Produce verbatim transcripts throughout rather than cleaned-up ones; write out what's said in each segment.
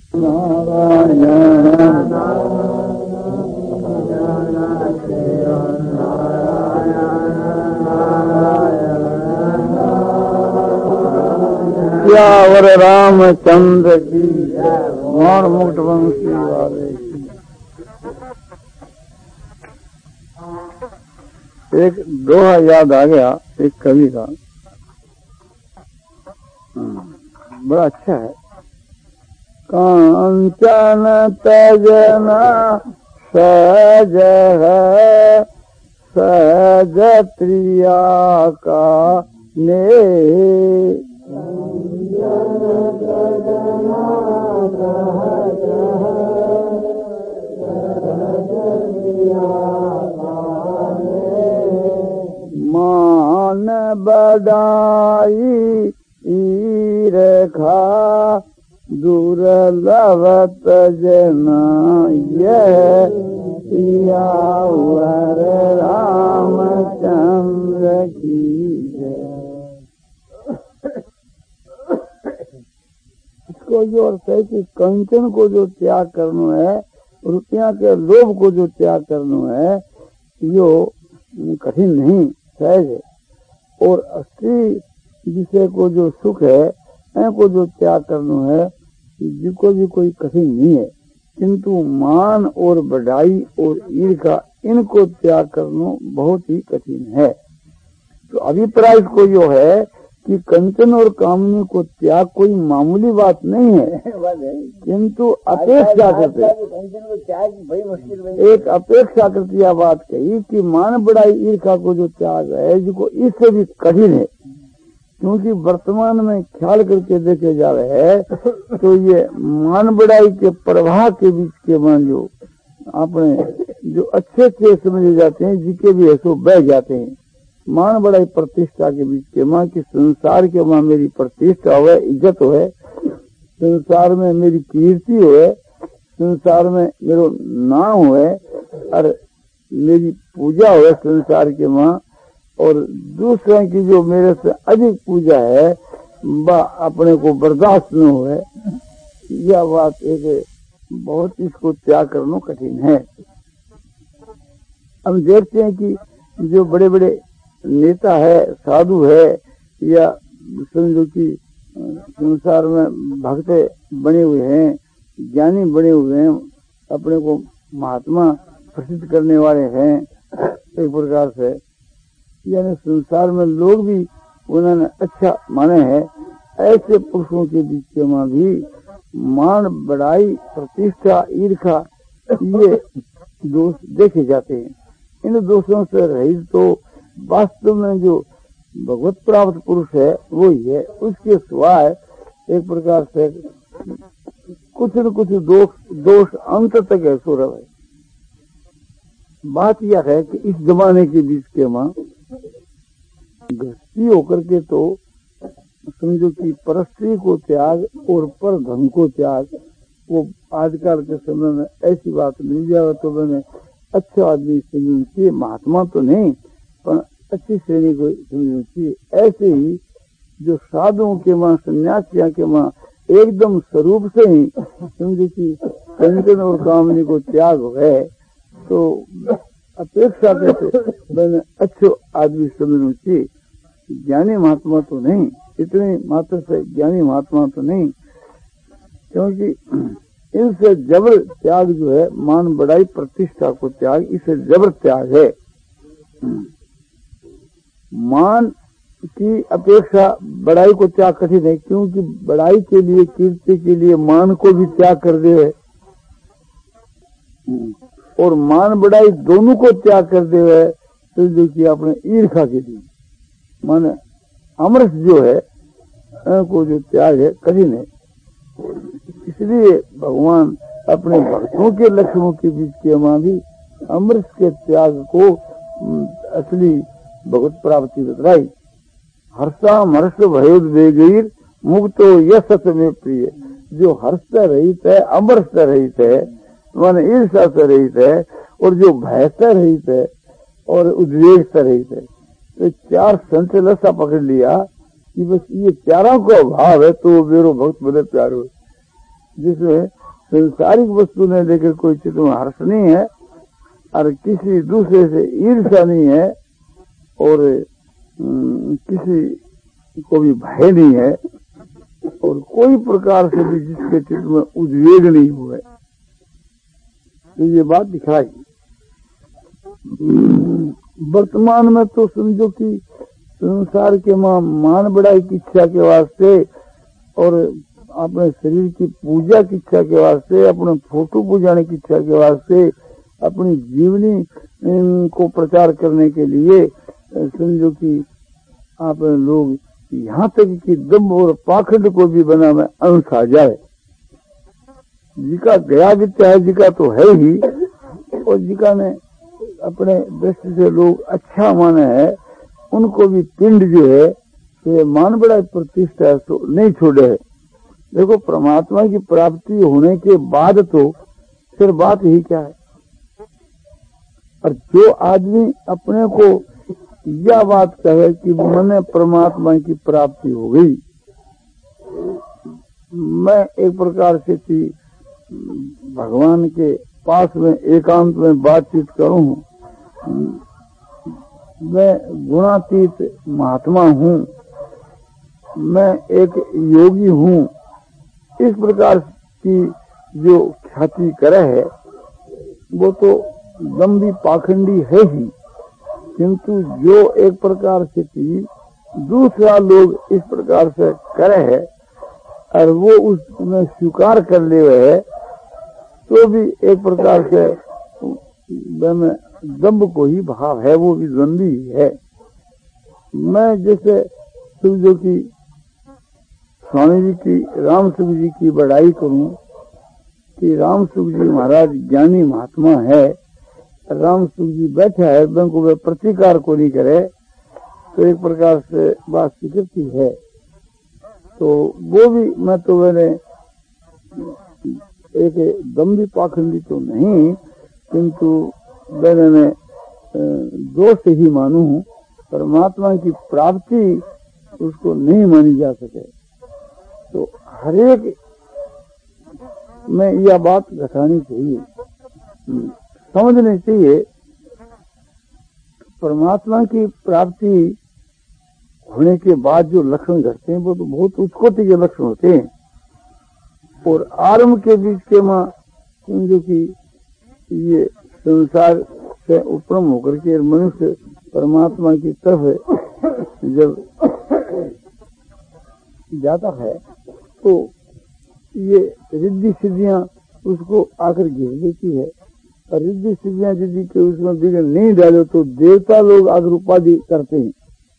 सियावर रामचंद्र की मोर मुकुट वंशी वाले की। एक दोहा याद आ गया एक कवि का, बड़ा अच्छा है। कांचन तजना सहज है सहज प्रिया का ने मान बड़ाई ईरखा दुर्लभत जना यह सियावर रामचंद्र की जय। इसको जो अर्थ है कि कंचन को जो त्याग करना है, रुपया के लोभ को जो त्याग करना है, यो कठिन नहीं, सहज है। और असली विषय को जो सुख है, को जो त्याग करना है, जिसको भी कोई कठिन नहीं है। किंतु मान और बढ़ाई और ईर्ष्या इनको त्याग करना बहुत ही कठिन है। तो अभिप्राय को जो है कि कंचन और कामनी को त्याग कोई मामूली बात नहीं है, किंतु अपेक्षा करते एक अपेक्षा करती यह बात कही कि मान बढ़ाई ईर्ष्या को जो त्याग है, जिसको इससे भी कठिन है। क्योंकि वर्तमान में ख्याल करके देखे जा रहे हैं तो ये मान बढ़ाई के प्रवाह के बीच के मान जो अपने जो अच्छे अच्छे समझे जाते हैं, जिसके भी ऐसो बह जाते हैं। मान बढ़ाई प्रतिष्ठा के बीच के माँ की संसार के माँ मेरी प्रतिष्ठा हो, इज्जत हो, संसार में मेरी कीर्ति हो, संसार में मेरा नाम हो और मेरी पूजा हो संसार के माँ, और दूसरे की जो मेरे से अधिक पूजा है वह अपने को बर्दाश्त न हो। यह बात एक बहुत, इसको त्याग करना कठिन है। हम देखते हैं कि जो बड़े बड़े नेता है, साधु है, या समझो कि संसार में भक्त बने हुए हैं, ज्ञानी बने हुए हैं, अपने को महात्मा प्रसिद्ध करने वाले हैं, एक प्रकार से यानी संसार में लोग भी उन्होंने अच्छा माने हैं। ऐसे पुरुषों के बीच में भी मान बढ़ाई प्रतिष्ठा ईर्ष्या ये दोष देखे जाते हैं। इन दोषों से रहित तो वास्तव में जो भगवत प्राप्त पुरुष है वो ही है। उसके सिवाय एक प्रकार से कुछ न कुछ दोष दोष अंत तक है सौरभ है। बात यह है कि इस जमाने के बीच के मां गृहस्थी होकर के तो समझो कि परस्त्री को त्याग और पर धन को त्याग, वो आजकल के समय में ऐसी बात मिल जाए तो मैंने अच्छा आदमी समझना चाहिए, महात्मा तो नहीं पर अच्छी श्रेणी को समझना चाहिए। ऐसे ही जो साधुओं के मां, सन्यासियों के मां एकदम स्वरूप से ही समझो कि कंचन और कामनी को त्याग हो गए तो अपेक्षा करते मैंने अच्छे आदमी समझना चाहिए। ज्ञानी महात्मा तो नहीं, इतने मात्र से ज्ञानी महात्मा तो नहीं, क्योंकि इनसे जबर त्याग जो है, मान बढ़ाई प्रतिष्ठा को त्याग, इसे जबर त्याग है। मान की अपेक्षा बढ़ाई को त्याग कठिन है, क्योंकि बढ़ाई के लिए, कीर्ति के लिए मान को भी त्याग कर दे, और मान बढ़ाई दोनों को त्याग कर दे तो देखिए अपने ईर्ष्या के लिए माने अमरस जो है को जो त्याग है कठिन है। इसलिए भगवान अपने भक्तों के लक्ष्यों के बीच के मां भी अमृत के त्याग को असली भगवत प्राप्ति बतलाई। हर्षाम हर्ष भयोद्वेगीर मुक्तो यश में प्रिय, जो हर्ष से रहित है, अमर से रहित है, माने ईर्ष्या से रहित है, और जो भय से रहित है और उद्वेग से रहित है। तो चार संचल ऐसा पकड़ लिया कि बस ये चारों को अभाव है तो मेरे भक्त बड़े प्यारो, जिसमें संसारिक वस्तु ने लेकर कोई चित्त में हर्ष नहीं है और किसी दूसरे से ईर्ष्या नहीं है और किसी को भी भय नहीं है और कोई प्रकार से भी जिसके चित्त में उद्वेग नहीं हुए, तो ये बात दिखाई। वर्तमान में तो समझो कि संसार के मां मान बढ़ाई की इच्छा के वास्ते और अपने शरीर की पूजा की इच्छा के वास्ते, अपने फोटो पूजाने की इच्छा के वास्ते, अपनी जीवनी को प्रचार करने के लिए समझो कि आप लोग यहाँ तक कि दम्भ और पाखंड को भी बना में अंश आ जाए। जिका गया विद्या है, जिका तो है ही, और जिका ने अपने दृष्टि से लोग अच्छा माने है, उनको भी पिंड जो है तो मान बड़ा प्रतिष्ठा तो नहीं छोड़े है। देखो परमात्मा की प्राप्ति होने के बाद तो फिर बात ही क्या है। और जो आदमी अपने को यह बात कहे कि मैंने परमात्मा की प्राप्ति हो गई, मैं एक प्रकार से थी भगवान के पास में एकांत में बातचीत करूं, मैं गुणातीत महात्मा हूं, मैं एक योगी हूं, इस प्रकार की जो ख्याति करे है वो तो दम्भी पाखंडी है ही। किंतु जो एक प्रकार से थी दूसरा लोग इस प्रकार से करे है और वो उसमें स्वीकार कर ले है, तो भी एक प्रकार से दम्भ को ही भाव है, वो भी दम्भी है। मैं जैसे समझो कि स्वामी जी की रामसुख जी की बड़ाई करूं कि रामसुख जी महाराज ज्ञानी महात्मा है, रामसुख जी बैठा है, को वे प्रतिकार को नहीं करे तो एक प्रकार से बात स्वीकृति है। तो वो भी मैं तो मैंने एक दम्भी पाखंडी तो नहीं, किंतु मैंने मैं दोष ही मानू हूं, परमात्मा की प्राप्ति उसको नहीं मानी जा सके। तो हरेक में यह बात घटानी चाहिए, समझनी चाहिए। परमात्मा की प्राप्ति होने के बाद जो लक्षण घटते हैं वो तो बहुत उच्चकोटि के लक्षण होते हैं, और आरंभ के बीच के मां समझो कि ये संसार से उपरम होकर के मनुष्य परमात्मा की तरफ जब जाता है तो ये रिद्धि सिद्धियां उसको आकर घेर लेती है, और रिद्धि सिद्धियां यदि के उसमें विघ्न नहीं डाले तो देवता लोग आकर उपाधि करते हैं।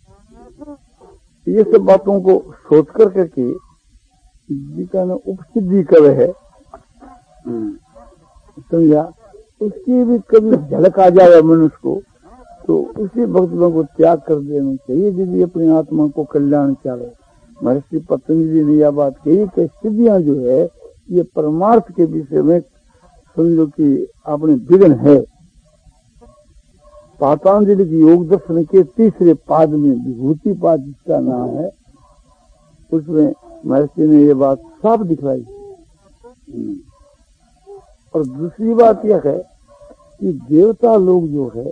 ये सब बातों को सोच कर करके जिसका न उपसिद्धि कवे है, समझा, उसकी भी कभी झलक आ जाए मनुष्य को तो उसी भक्तों को त्याग कर देना चाहिए यदि अपनी आत्मा को कल्याण चाहे। महर्षि पतंजलि ने यह बात कही कि सिद्धियां जो है ये परमार्थ के विषय में समझो कि आपने विघ्न है। पातंजलि की योग दर्शन के तीसरे पाद में विभूति पाद जिसका नाम है, उसमें महर्षि ने ये बात साफ दिखलाई। और दूसरी बात यह है कि देवता लोग जो है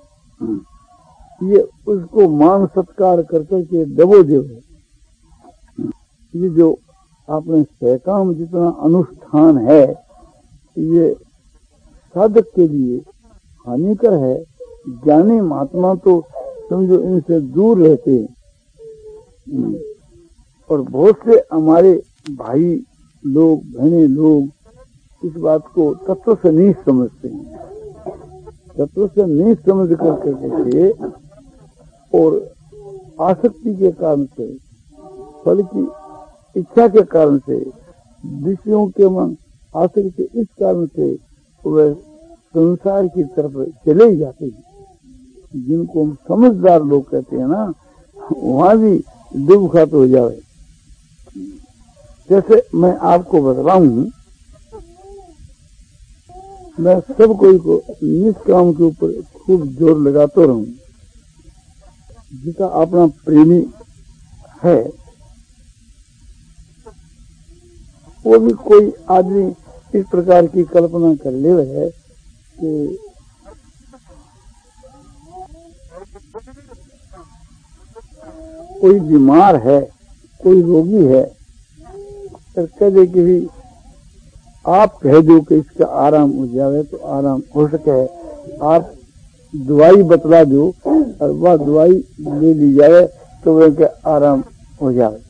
ये उसको मान सत्कार करकर के दबो देव है। ये जो आपने सहकाम जितना अनुष्ठान है ये साधक के लिए हानिकर है। ज्ञानी महात्मा तो समझो इनसे दूर रहते हैं, और बहुत से हमारे भाई लोग बहने लोग इस बात को तत्व से नहीं समझते हैं। तत्व से नहीं समझ करके और आसक्ति के कारण से, फल की इच्छा के कारण से, विषयों के मन आसक्ति इस कारण से वह संसार की तरफ चले ही जाते हैं। जिनको हम समझदार लोग कहते हैं ना, वहां भी दुख खाते हो जाए। जैसे मैं आपको बता हूं, मैं सब कोई को निष्काम के ऊपर खूब जोर लगाता रहूं। जिसका अपना प्रेमी है वो भी कोई आदमी इस प्रकार की कल्पना कर ले है कि कोई बीमार है, कोई रोगी है, फिर कह दे कि भी आप कह दो कि इसका आराम हो जाए तो आराम हो सके, आप दवाई बतला दो और वह दवाई ले ली जाए तो वह के आराम हो जाए।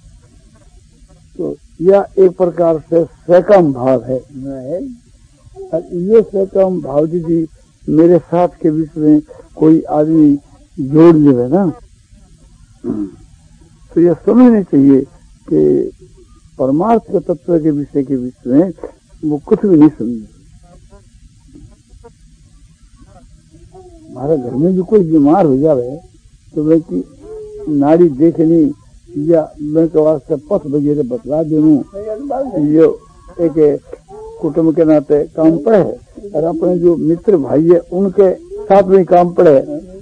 तो यह एक प्रकार से सहकम भाव है। और ये सहकम भाव यदि मेरे साथ के बीच में कोई आदमी जोड़ ले ना, तो यह समझना चाहिए कि परमार्थ के तत्व के विषय के बीच में वो कुछ भी नहीं समझे। हमारे घर में भी कोई बीमार हो जाए तो वह की नाड़ी देखनी या मैं के वास्ते पथ वगैरह बतला देनू, ये एक कुटुंब के नाते काम पड़े और अपने जो मित्र भाई है उनके साथ में काम पड़े।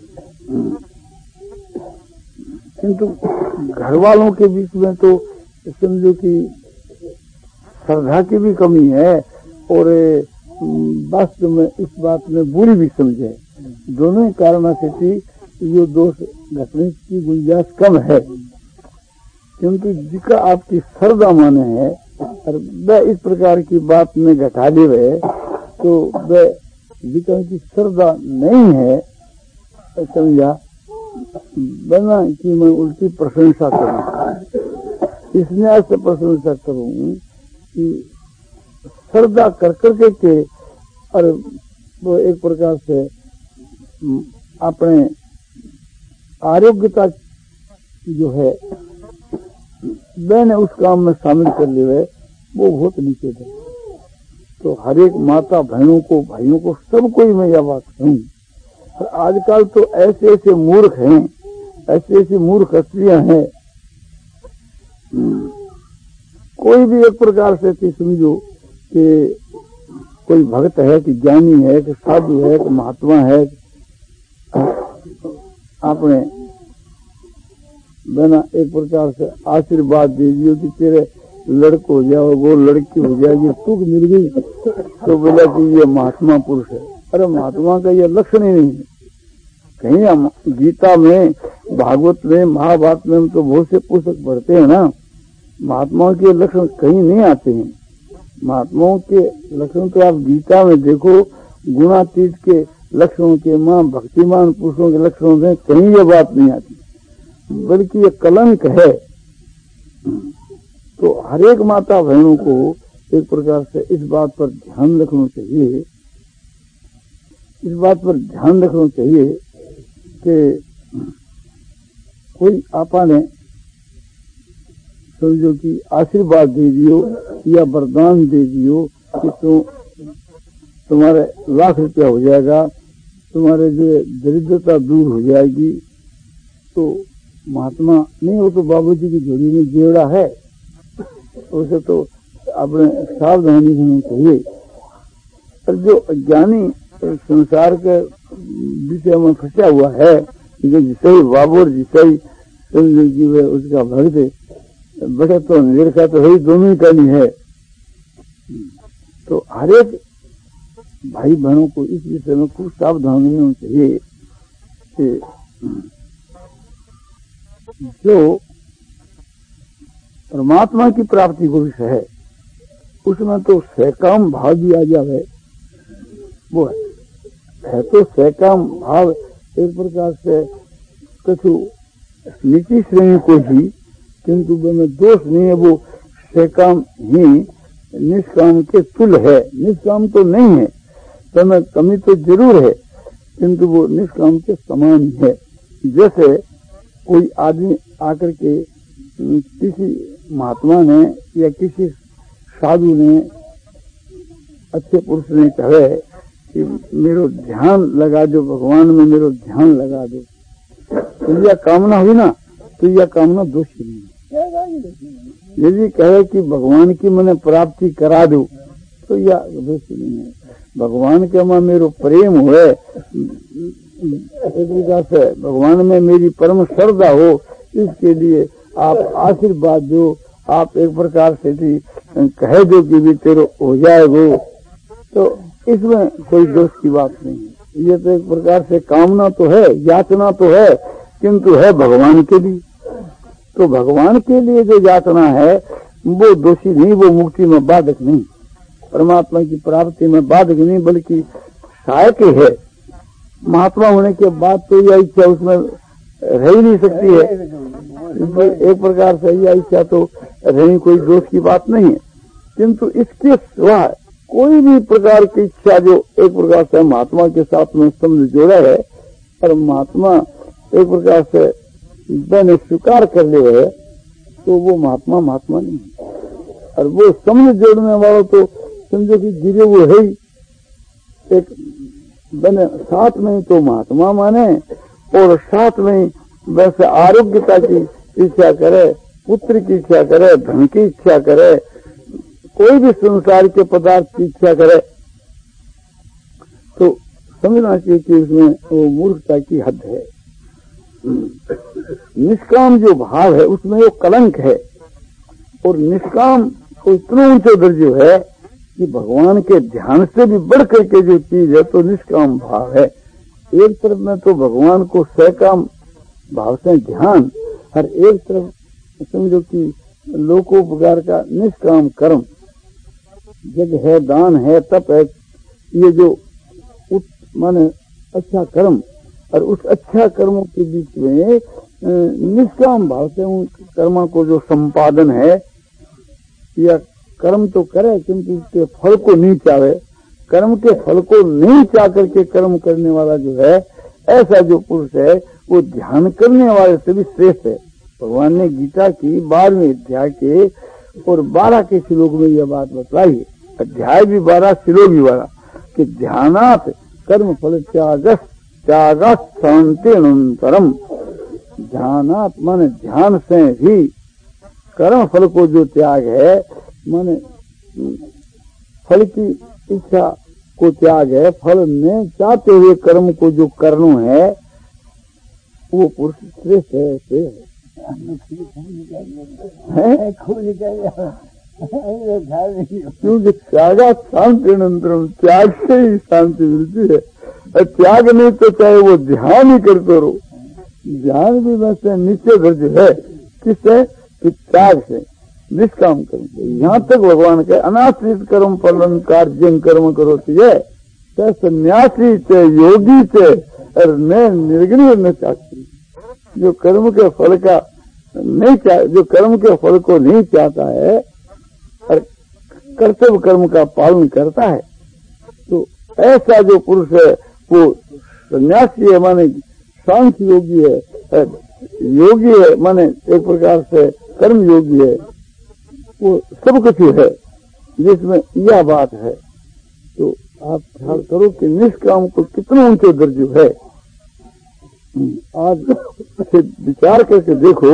किंतु घर वालों के बीच में तो समझो कि श्रद्धा की भी कमी है और वास्तव में इस बात में बुरी भी समझे। दोनों ही कारणों से थी ये दोष घटने की गुंजाइश कम है, क्योंकि जिसका आपकी श्रद्धा माने है और वह इस प्रकार की बात में घटा ले रहे तो वह जिका की श्रद्धा नहीं है, समझा, बना कि मैं उल्टी प्रशंसा करूं। इसलिए से प्रशंसा करूं कि श्रद्धा कर करके के और वो एक प्रकार से अपने आरोग्यता जो है मैंने उस काम में शामिल कर लिए वो बहुत नीचे है। तो हर एक माता बहनों को, भाइयों को, सबको ही मैं यह बात कहूँ। और आजकल तो ऐसे ऐसे मूर्ख हैं, ऐसे ऐसी मूर्ख स्त्रियां हैं, कोई भी एक प्रकार से थी समझो कि कोई भक्त है कि ज्ञानी है कि साधु है कि महात्मा है, आपने बना एक प्रकार से आशीर्वाद दे दियो कि तेरे लड़को हो जाओ, वो लड़की हो जाएगी, तुक मिल गई तो बोला कि ये महात्मा पुरुष है। अरे महात्मा का ये लक्षण ही नहीं है। कहीं हम गीता में, भागवत में, महाभारत में हम तो बहुत से पुस्तक पढ़ते हैं ना, महात्माओं के लक्षण कहीं नहीं आते हैं। महात्माओं के लक्षण तो आप गीता में देखो, गुणातीत के लक्षणों के, मां भक्तिमान पुरुषों के लक्षणों में कहीं ये बात नहीं आती, बल्कि ये कलंक है। तो हर एक माता बहनों को एक प्रकार से इस बात पर ध्यान रखना चाहिए, इस बात पर ध्यान रखना चाहिए कि कोई आपा ने समझो कि आशीर्वाद दे दियो या वरदान दे दियो कि तो तुम्हारे लाख रुपया हो जाएगा, तुम्हारे जो दरिद्रता दूर हो जाएगी, तो महात्मा नहीं, वो तो बाबूजी की झोली में जेवड़ा है, उसे तो अपने सावधानी होनी चाहिए। और जो अज्ञानी संसार के विषय में फंसा हुआ है, जो जिसे ही बाबूर जिसे ही समझो कि वह उसका भक्त बड़े तो निरखा तो वही दोनों का नहीं है। तो हर एक भाई बहनों को इस विषय में खूब सावधान रहना चाहिए कि जो परमात्मा की प्राप्ति को विषय है उसमें तो सहकाम भाव भी आ जाए, वो है, है तो सहकाम भाव एक प्रकार से कछु नीची श्रेणी को ही, किंतु में दोष नहीं है, वो सहकाम ही निष्काम के तुल है। निष्काम तो नहीं है, तो में कमी तो जरूर है, किंतु वो निष्काम के समान ही है। जैसे कोई आदमी आकर के किसी महात्मा ने या किसी साधु ने, अच्छे पुरुष ने कहे कि मेरो ध्यान लगा दो, भगवान में मेरो ध्यान लगा दो, तो यह कामना हुई ना, तो यह कामना दोषी नहीं है। यदि कहे कि भगवान की मैंने प्राप्ति करा दो, तो यह दोषी नहीं है। भगवान के मां मेरो प्रेम हुए, एक प्रकार से भगवान में मेरी परम श्रद्धा हो, इसके लिए आप आशीर्वाद दो, आप एक प्रकार से भी कह दो कि भी तेरे हो जाएगो, तो इसमें कोई दोष की बात नहीं है। ये तो एक प्रकार से कामना तो है, याचना तो है, किंतु है भगवान के लिए। तो भगवान के लिए जो याचना है वो दोषी नहीं, वो मुक्ति में बाधक नहीं, परमात्मा की प्राप्ति में बाधक नहीं, बल्कि सहायक है। महात्मा होने के बाद तो यह इच्छा उसमें रह ही नहीं सकती है। एक प्रकार से यह इच्छा तो रही, कोई दोष की बात नहीं है। किंतु इसके सिवा कोई भी प्रकार की इच्छा जो एक प्रकार से महात्मा के साथ में संबंध जोड़ा है, और महात्मा एक प्रकार से मैंने स्वीकार कर लिया है, तो वो महात्मा महात्मा नहीं है। और वो संबंध जोड़ने वाला तो समझो कि गिरे वो है ही एक बने, साथ में तो महात्मा माने, और साथ में वैसे आरोग्यता की इच्छा करे, पुत्र की इच्छा करे, धन की इच्छा करे, कोई भी संसार के पदार्थ की इच्छा करे, तो समझना चाहिए कि उसमें वो मूर्खता की हद है। निष्काम जो भाव है उसमें वो कलंक है, और निष्काम को इतना ऊंचे दर्जे है कि भगवान के ध्यान से भी बढ़ करके जो चीज है तो निष्काम भाव है। एक तरफ में तो भगवान को सकाम भाव से ध्यान, और एक तरफ समझो कि लोकोपकार का निष्काम कर्म, जग है, दान है, तप है, ये जो माने अच्छा कर्म, और उस अच्छा कर्मों के बीच में निष्काम भाव से उन कर्मों को जो संपादन है, या कर्म तो करे किंतु उसके फल को नहीं चाहे, कर्म के फल को नहीं चाह करके कर्म करने वाला जो है, ऐसा जो पुरुष है वो ध्यान करने वाले से भी श्रेष्ठ है। भगवान ने गीता की बारहवें अध्याय के और बारह के श्लोक में यह बात बताई है, अध्याय भी बारह श्लोक भी बारह, कि ध्यानात कर्म फल त्यागस त्यागस शांति अनंतरम। ध्यानात माने ध्यान से भी कर्म फल को जो त्याग है, माने फल की इच्छा को त्याग है, फल में चाहते हुए कर्म को जो करना है वो पुरुष श्रेष्ठ है। से है क्योंकि त्यागा शांति अनंतरम, त्याग से ही शांति मिलती है। त्याग नहीं तो चाहे वो ध्यान ही करते रहो, ध्यान भी वैसे नीचे दर्ज है, किससे? त्याग से, निष्काम कर्म से। यहाँ तक भगवान के अनाश्रित कर्म फलन कार्य कर्म करो है, सन्यासी से, योगी से, और न निर्गुणी न चाहती, जो कर्म के फल का नहीं चाह, जो कर्म के फल को नहीं चाहता है और कर्तव्य कर्म का पालन करता है, तो ऐसा जो पुरुष है वो सन्यासी है, माने सांख्य योगी है, योगी है माने एक प्रकार से कर्म योगी है, वो सब कुछ है जिसमें यह बात है। तो आप ख्याल करो कि निष्काम को कितना ऊंचे दर्जे है। आज से विचार करके देखो,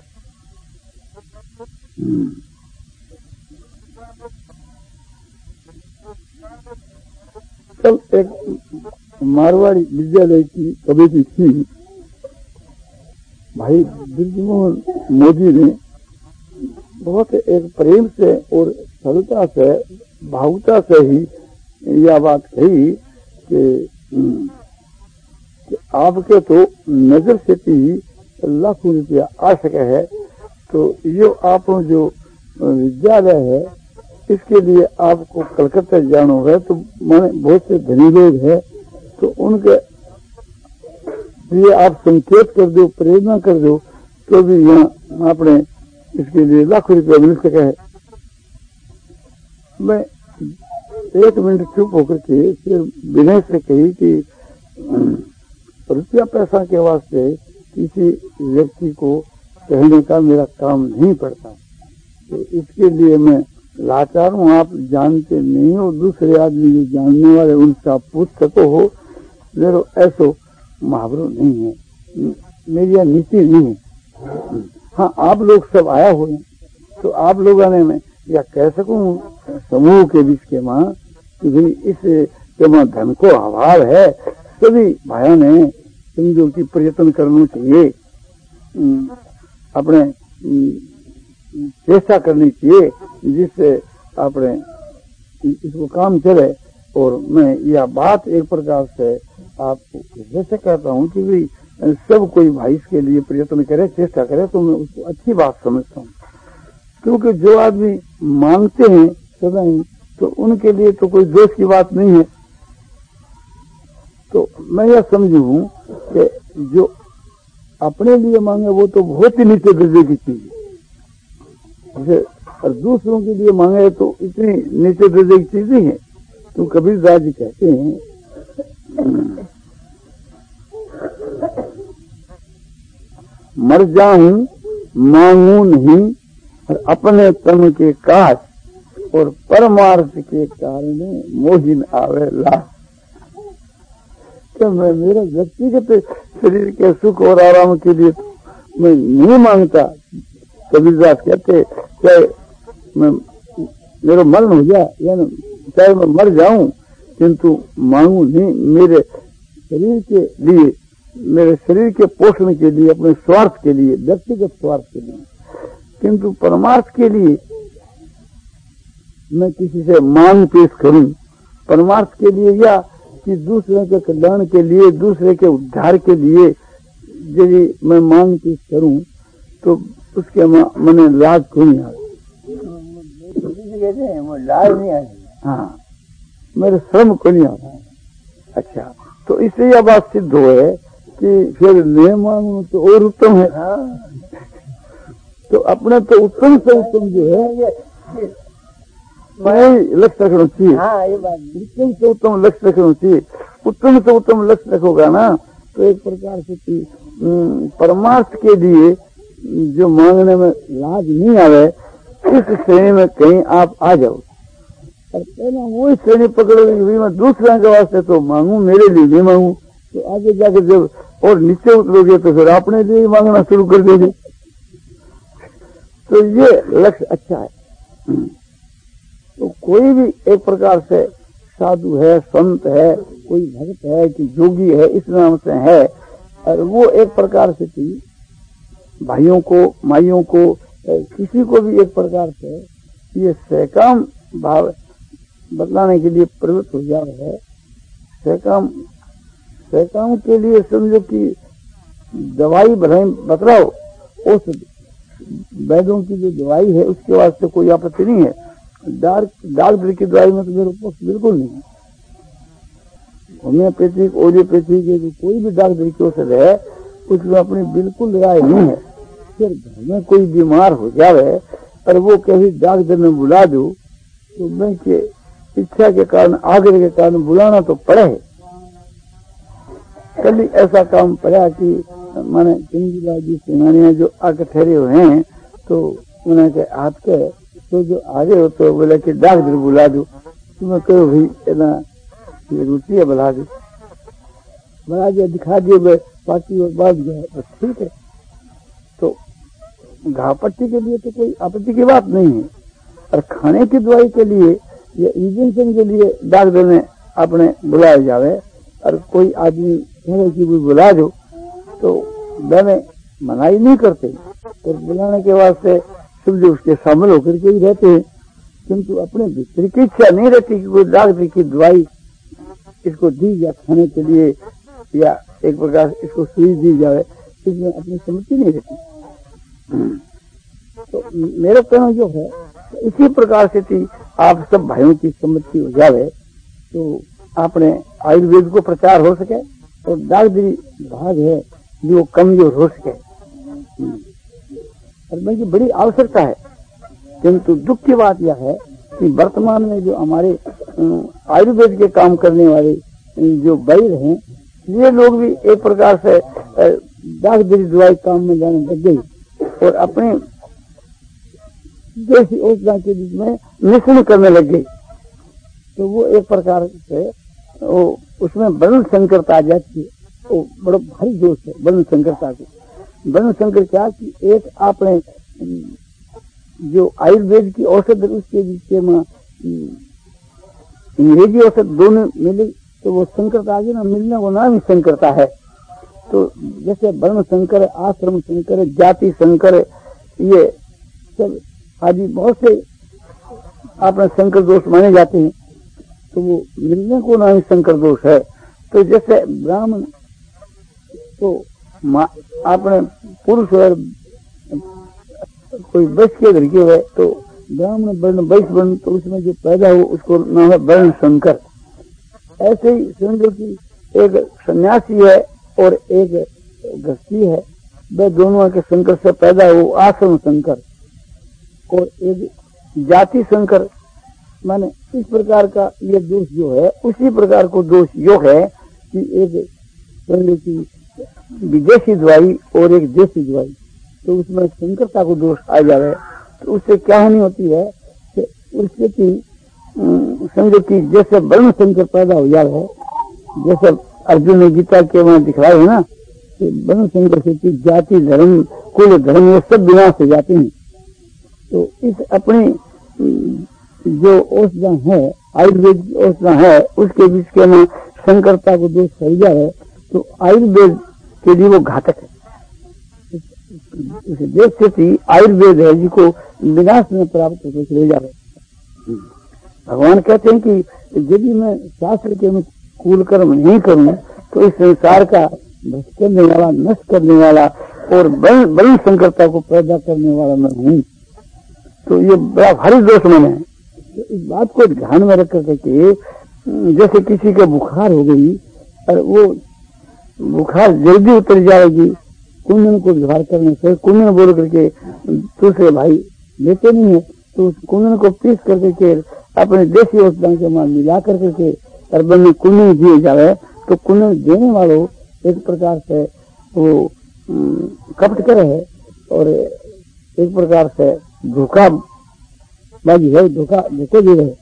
कल एक मारवाड़ी विद्यालय की कमेटी थी, भाई ब्रिजमोहन मोदी ने बहुत एक प्रेम से और सरलता से, भावुकता से ही यह बात कही कि, कि आपके तो नजर से भी लाखों रुपया आ सके है, तो ये आप जो विद्यालय है इसके लिए आपको कलकत्ता जाना है, तो माने बहुत से धनी लोग हैं, तो उनके लिए आप संकेत कर दो, प्रेरणा कर दो, तो भी यहाँ आपने इसके लिए लाखों रुपया मिल सके है। मैं एक मिनट चुप होकर के फिर विनय से कही कि रुपया पैसा के वास्ते किसी व्यक्ति को कहने का मेरा काम नहीं पड़ता, तो इसके लिए मैं लाचार हूँ। आप जानते नहीं हो, दूसरे आदमी जो जानने वाले उनका पूछ सको हो, मेरे ऐसो मुहावरों नहीं है, मेरी यह नीति नहीं है। हाँ, आप लोग सब आया हो, तो आप लोगों ने मैं या कह सकूं समूह के बीच के माँ कि भाई इस के माँ धन को अभाव है, सभी भाइयों ने समझो कि प्रयत्न करना चाहिए, अपने चेष्टा करनी चाहिए जिससे अपने इसको काम चले। और मैं यह बात एक प्रकार से आपको जैसे कहता हूँ कि भाई सब कोई भाई इसके लिए प्रयत्न करे, चेष्टा करे, तो मैं उसको अच्छी बात समझता हूँ। क्योंकि जो आदमी मांगते हैं सदा ही, तो उनके लिए तो कोई दोष की बात नहीं है। तो मैं यह समझूं कि जो अपने लिए मांगे वो तो बहुत ही नीचे दर्जे की चीज है, जैसे और दूसरों के लिए मांगे तो इतनी नीचे दर्जे की चीज नहीं है। तो कबीरदास जी कहते हैं, मर जाऊं मांगू नहीं और अपने तन के काज, और परमार्थ के कारण मोहिन आवे लाभ। तो मैं मेरा व्यक्तिगत शरीर के सुख और आराम के लिए तो मैं नहीं मांगता। कबीरदास कहते चाहे मैं मेरा मरण हो जाए या चाहे मैं मर जाऊं, किंतु मांगू नहीं मेरे शरीर के लिए, मेरे शरीर के पोषण के लिए, अपने स्वार्थ के लिए, व्यक्तिगत स्वार्थ के लिए, किंतु परमार्थ के लिए मैं किसी से मांग पेश करूं। परमार्थ के लिए या कि दूसरे के कल्याण के लिए, दूसरे के उद्धार के लिए यदि मैं मांग पेश करूं तो उसके मने लाज क्यों नहीं आता? वो लाज नहीं आती। हाँ, मेरे श्रम को नहीं आता। अच्छा, तो इससे यह बात सिद्ध हो है कि फिर नहीं मांगू तो और उत्तम है। हाँ। तो अपने तो उत्तम से उत्तम जो है लक्ष्य रखना चाहिए। हाँ, ये बात उत्तम से उत्तम लक्ष्य रखना चाहिए। उत्तम से उत्तम लक्ष्य रखोगा ना तो एक प्रकार से परमार्थ के लिए जो मांगने में लाज नहीं आवे, इस श्रेणी में कहीं आप आ जाओ। और पहले वो श्रेणी पकड़ोगे कि मैं दूसरे के वास्ते तो मांगू, मेरे लिए नहीं मांगू, तो आगे जाकर जब और नीचे उतरोगे तो फिर अपने लिए मांगना शुरू कर दोगे। तो ये लक्ष्य अच्छा है। तो कोई भी एक प्रकार से साधु है, संत है, कोई भक्त है कि योगी है, इस नाम से है, और वो एक प्रकार से कि भाइयों को, माइयों को, किसी को भी एक प्रकार से ये सहकाम भाव बतलाने के लिए प्रवृत्त हो जाए है। सहकाम सहकाम के लिए समझो कि दवाई बतलाओ, उस वैद्यों की जो दवाई है उसके वास्ते कोई आपत्ति नहीं है। डाक डॉक्टर की दवाई में तो मेरे पक्ष बिल्कुल नहीं है। होम्योपैथिक, ओरियोपैथिक, कोई भी डॉक्टर की औषध है उसमें अपनी बिल्कुल राय नहीं है। फिर घर में कोई बीमार हो जाए और वो कभी डॉक्टर ने बुला दो तो मैं के इच्छा के कारण, आग्रह के कारण बुलाना तो पड़े है। कल ऐसा काम पड़ा कि माने चंदीलाल जी सिंघानिया जो आके ठहरे हुए हैं, तो उन्होंने के हाथ के तो जो आगे हो तो बोले कि डॉक्टर बुला दो। तो मैं कहो भाई ना ये रुचि है, बुला दो, बुला दिया, दिखा दिए, बाकी और बात गया, बस ठीक है। तो घाव पट्टी के लिए तो कोई आपत्ति की बात नहीं है। और खाने की दवाई के लिए या इंजेक्शन के लिए डॉक्टर ने अपने बुलाया जावे और कोई आदमी कहे कि भी बुला दो, तो मैंने मनाही नहीं करते और बुलाने के वास्ते समझो उसके शामिल होकर के ही रहते हैं। किंतु अपने भीतर की इच्छा नहीं रहती कि कोई डॉक्टर की दवाई इसको दी जाए खाने के लिए, या एक प्रकार इसको सुई दी जाए, इसमें अपनी सम्मति नहीं रहती। तो मेरा कहना जो है इसी प्रकार से थी, आप सब भाइयों की सम्मति हो जावे तो आपने आयुर्वेद को प्रचार हो सके और डॉक्टरी भाग है जो कमजोर हो सके। और मेरी बड़ी आवश्यकता है। किंतु दुख की बात यह है कि वर्तमान में जो हमारे आयुर्वेद के काम करने वाले जो वैद्य हैं, ये लोग भी एक प्रकार से डॉक्टरी दवाई काम में जाने लग गई और अपने देसी औषधा के बीच में मिश्रण करने लग गई। तो वो एक प्रकार से वो उसमें वर्ण संकरता आ जाती है। वो बड़ा भारी दोष है वर्ण संकरता की। वर्ण संकर क्या कि एक आपने जो आयुर्वेद की औषध उसके बीच में अंग्रेजी औषध दोनों मिली तो वो संकरता आ गई ना, मिलने वो नाम ही संकरता है। तो जैसे वर्ण संकर, आश्रम संकर, जाति संकर, ये सब आदि बहुत से अपने संकर दोष माने जाते हैं, तो वो मिलने को ना ही संकर दोष है। तो जैसे ब्राह्मण तो अपने पुरुष और कोई बच के घर के हुए तो ब्राह्मण वर्ण वैश्य वर्ण, तो उसमें जो पैदा हो उसको नाम है वर्ण संकर। ऐसे ही समझो कि एक सन्यासी है और एक गृहस्थी है, वे दोनों के संकर से पैदा हो आश्रम संकर, और एक जाति संकर। माने इस प्रकार का ये दोष जो है, उसी प्रकार को दोष यो है कि एक समझो कि विदेशी दवाई और एक देसी दवाई, तो उसमें संकरता को दोष आ जाए। तो उससे क्या हानि होती है कि उससे कि समझो कि जैसे वर्ण संकर पैदा हो जाए, जैसे अर्जुन ने गीता के वहां दिखलाए है ना कि वर्ण संकर से जाति धर्म कुल धर्म ये सब विनाश हो जाते हैं। तो इस अपनी जो औषधा है, आयुर्वेद की औषधा है, उसके बीच के में संकरता को दोष फैल जाए तो आयुर्वेद के लिए वो घातक है। उसे देश से आयुर्वेद है जिसको विनाश में प्राप्त होकर चले जाए। भगवान कहते हैं कि यदि मैं शास्त्र के में कूल कर्म नहीं करूं तो इस संसार का भ्रष्ट करने वाला, नष्ट करने वाला और बड़ी संकरता को पैदा करने वाला मैं हूं। तो ये बड़ा भारी दोष मैंने है। तो इस बात को ध्यान में रख करके जैसे किसी का बुखार हो गई और वो बुखार जल्दी उतर जाएगी, कुंदन को व्यवहार करने से, कुंदन बोल करके दूसरे भाई लेते नहीं है, तो उस कुंदन को पीस करके अपने देसी औषधों के मां मिला करके और बंद कुंदन दिए जाए, तो कुंदन देने वालों एक प्रकार से वो कपट करे है और एक प्रकार से धोखा बाजी है, धोखा धोखे दे रहे।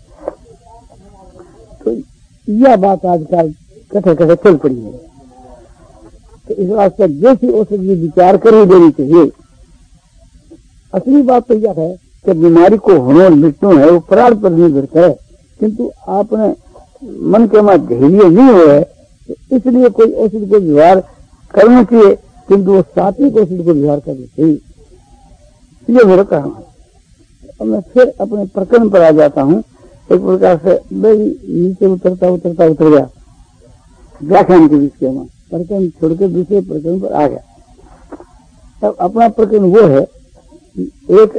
तो यह बात आजकल कथे कथे चल पड़ी है। तो इस वास्ते जैसी औषधि विचार कर ही देनी चाहिए। असली बात तो यह है कि बीमारी को होने और मृत्यु है वो प्राण पर निर्भर करे, किंतु आपने मन के में धैर्य नहीं हो है, तो इसलिए कोई औषधि को व्यवहार करना चाहिए, किंतु वो सात्विक औषधि को व्यवहार करना चाहिए। ये मेरा कहना है। अब मैं फिर अपने प्रकरण पर आ जाता हूँ। एक प्रकार से मैं नीचे उतरता उतरता उतर गया व्याख्यान के बीच के में, प्रकरण छोड़कर दूसरे प्रकरण पर आ गया। अब अपना प्रकरण वो है कि एक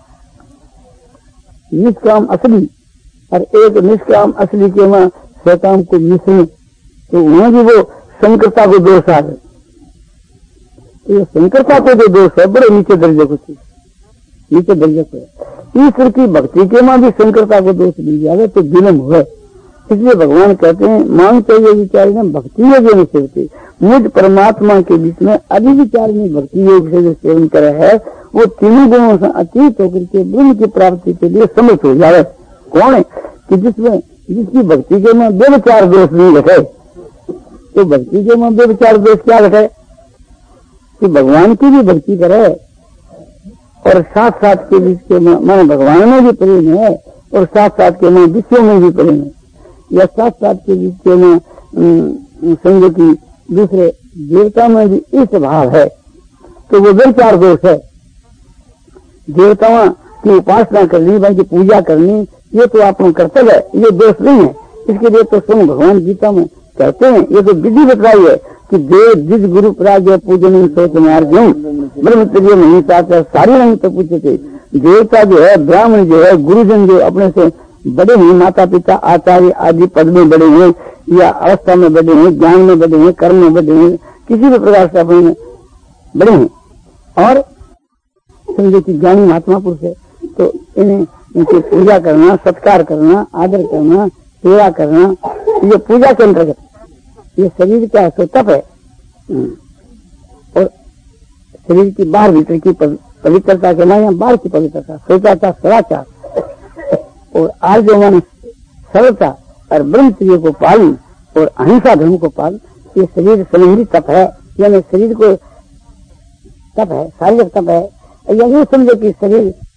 निष्काम असली और एक निष्काम असली के में सकाम को मिश्रण, तो वहां भी वो संकरता को दोष आ गए। तो ये संकरता को जो दोष है बड़े नीचे दर्जे को चीज, नीचे दर्जे को ईश्वर की भक्ति के मां भी संकरता को दोष मिल जाए तो विलम्ब हुए। इसलिए भगवान कहते हैं मांगते हुए विचार में भक्ति योग नहीं सेवते, मुझ परमात्मा के बीच में अभी विचार में भक्ति योग से जो सेवन करे है वो तीनों गुणों से अतीत होकर के ब्रह्म की प्राप्ति के लिए समर्थ हो जाए। कौन है कि जिसमें जिसकी भक्ति के में बेविचार दोष नहीं रखे। तो भक्ति के में बेविचार दोष क्या रखे कि भगवान की भी भक्ति करे और साथ साथ के बीच के माने भगवान में भी प्रेम है और साथ साथ के में विषयों में भी प्रेम है, या साथ साथ के बीच के में समझो कि दूसरे देवता में भी इस भाव है, तो वो बेचार दोष है। देवताओं की उपासना करनी, उनकी पूजा करनी, ये तो आपको कर्तव्य है, ये दोष नहीं है। इसके लिए तो स्वयं भगवान गीता में कहते हैं, ये तो विधि बताई है कि देव जिस गुरु प्राज्ञ पूजन सोच मार्गम ब्रह्मचर्य नहीं चाहते सारी नहीं तो पूछते। देवता जो है, ब्राह्मण जो है, गुरुजन जो अपने से बड़े हैं, माता पिता आचार्य आदि पद में बड़े हैं या अवस्था में बड़े हैं, ज्ञान में बड़े हैं, कर्म में बड़े हैं, किसी भी प्रकार से अपने बड़े हैं और समझो कि ज्ञानी महात्मा पुरुष है, तो इन्हें इनकी पूजा करना, सत्कार करना, आदर करना, सेवा करना, ये पूजा के अंतर्गत ये शरीर का तप है और शरीर की बाहर भीतर की पवित्रता के माया बाहर की पवित्रता, शौचाचार सदाचार और आर्य मन सरलता और ब्रह्मचर्य को पालन और अहिंसा धर्म को पालन, ये शरीर संबंधी तप है। यानी शरीर को तप है, शारीरिक तप है। यही समझो कि शरीर